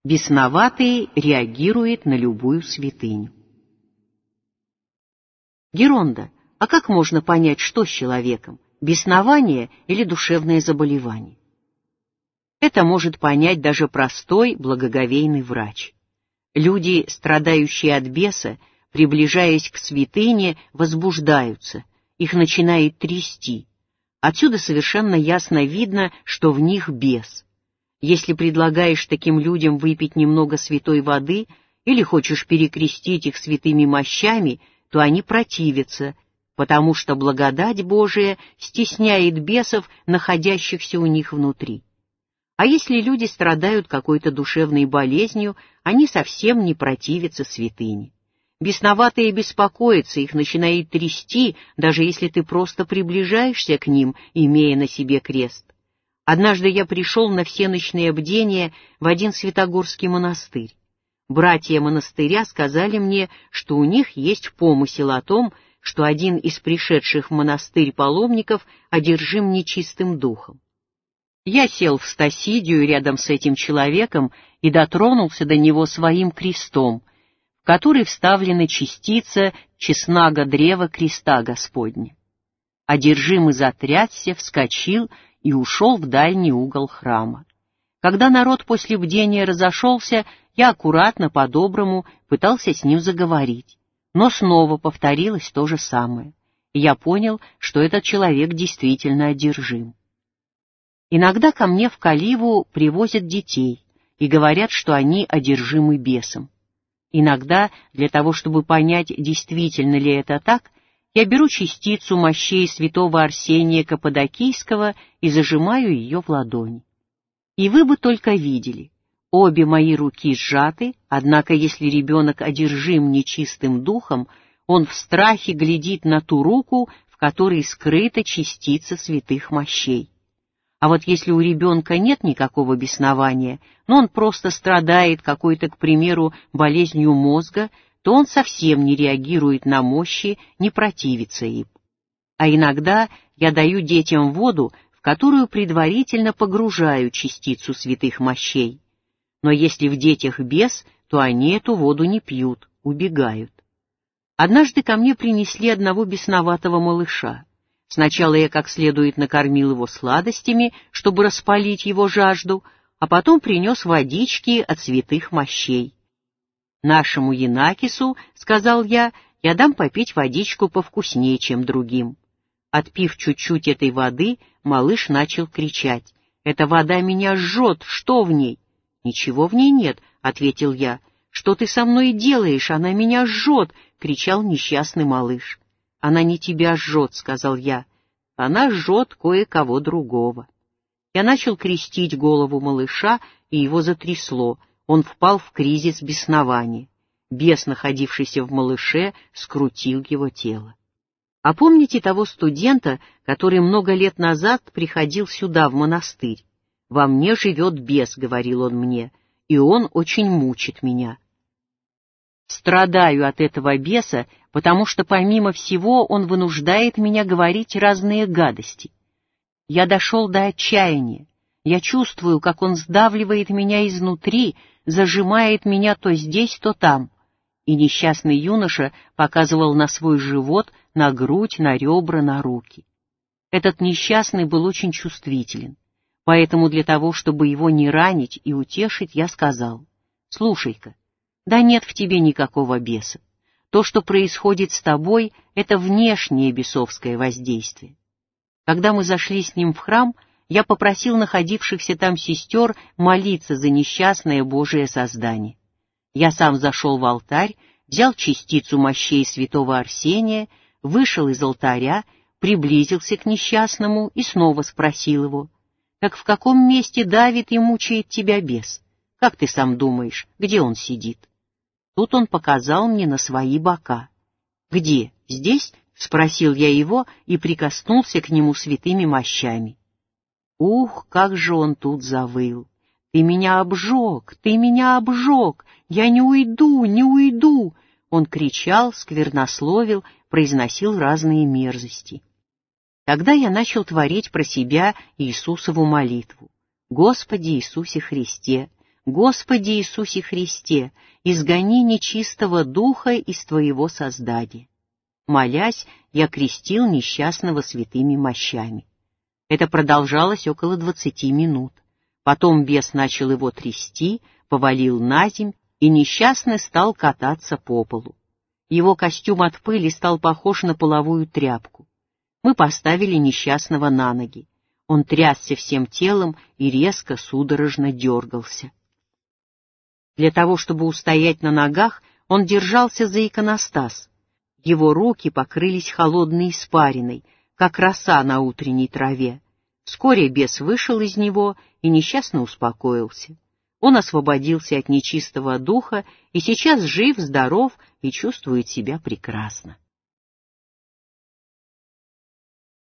Бесноватый реагирует на любую святыню. Геронда, а как можно понять, что с человеком? Беснование или душевное заболевание? Это может понять даже простой, благоговейный врач. Люди, страдающие от беса, приближаясь к святыне, возбуждаются, их начинает трясти. Отсюда совершенно ясно видно, что в них бес. Если предлагаешь таким людям выпить немного святой воды или хочешь перекрестить их святыми мощами, то они противятся, потому что благодать Божия стесняет бесов, находящихся у них внутри. А если люди страдают какой-то душевной болезнью, они совсем не противятся святыне. Бесноватые беспокоятся, их начинает трясти, даже если ты просто приближаешься к ним, имея на себе крест. Однажды я пришел на всенощные бдения в один святогорский монастырь. Братья монастыря сказали мне, что у них есть помысел о том, что один из пришедших в монастырь паломников одержим нечистым духом. Я сел в стасидию рядом с этим человеком и дотронулся до него своим крестом, в который вставлена частица честного древа креста Господня. Одержимый затрясся, вскочил и ушел в дальний угол храма. Когда народ после бдения разошелся, я аккуратно, по-доброму пытался с ним заговорить, но снова повторилось то же самое, и я понял, что этот человек действительно одержим. Иногда ко мне в Каливу привозят детей и говорят, что они одержимы бесом. Иногда, для того чтобы понять, действительно ли это так, я беру частицу мощей святого Арсения Каппадокийского и зажимаю ее в ладони. И вы бы только видели, обе мои руки сжаты, однако если ребенок одержим нечистым духом, он в страхе глядит на ту руку, в которой скрыта частица святых мощей. А вот если у ребенка нет никакого беснования, но он просто страдает какой-то, к примеру, болезнью мозга, то он совсем не реагирует на мощи, не противится им. А иногда я даю детям воду, в которую предварительно погружаю частицу святых мощей. Но если в детях бес, то они эту воду не пьют, убегают. Однажды ко мне принесли одного бесноватого малыша. Сначала я как следует накормил его сладостями, чтобы распалить его жажду, а потом принес водички от святых мощей. «Нашему Янакису, — сказал я, — я дам попить водичку повкуснее, чем другим». Отпив чуть-чуть этой воды, малыш начал кричать: «Эта вода меня жжет, что в ней?» «Ничего в ней нет, — ответил я. «Что ты со мной делаешь? Она меня жжет!» — кричал несчастный малыш. «Она не тебя жжет, — сказал я. Она жжет кое-кого другого». Я начал крестить голову малыша, и его затрясло. Он впал в кризис беснования. Бес, находившийся в малыше, скрутил его тело. А помните того студента, который много лет назад приходил сюда, в монастырь? «Во мне живет бес, — говорил он мне, — и он очень мучит меня. Страдаю от этого беса, потому что, помимо всего, он вынуждает меня говорить разные гадости. Я дошел до отчаяния. Я чувствую, как он сдавливает меня изнутри, зажимает меня то здесь, то там». И несчастный юноша показывал на свой живот, на грудь, на ребра, на руки. Этот несчастный был очень чувствителен. Поэтому для того, чтобы его не ранить и утешить, я сказал: «Слушай-ка, да нет в тебе никакого беса. То, что происходит с тобой, это внешнее бесовское воздействие». Когда мы зашли с ним в храм, я попросил находившихся там сестер молиться за несчастное Божие создание. Я сам зашел в алтарь, взял частицу мощей святого Арсения, вышел из алтаря, приблизился к несчастному и снова спросил его: «Так в каком месте давит и мучает тебя бес? Как ты сам думаешь, где он сидит?» Тут он показал мне на свои бока. «Где? Здесь?» — спросил я его и прикоснулся к нему святыми мощами. Ух, как же он тут завыл! «Ты меня обжег! Ты меня обжег! Я не уйду, не уйду!» Он кричал, сквернословил, произносил разные мерзости. Тогда я начал творить про себя Иисусову молитву. «Господи Иисусе Христе, «Господи Иисусе Христе, изгони нечистого духа из Твоего создания». Молясь, я крестил несчастного святыми мощами. Это продолжалось около 20 минут. Потом бес начал его трясти, повалил наземь, и несчастный стал кататься по полу. Его костюм от пыли стал похож на половую тряпку. Мы поставили несчастного на ноги. Он трясся всем телом и резко, судорожно дергался. Для того, чтобы устоять на ногах, он держался за иконостас. Его руки покрылись холодной испариной, как роса на утренней траве. Вскоре бес вышел из него и несчастно успокоился. Он освободился от нечистого духа и сейчас жив, здоров и чувствует себя прекрасно.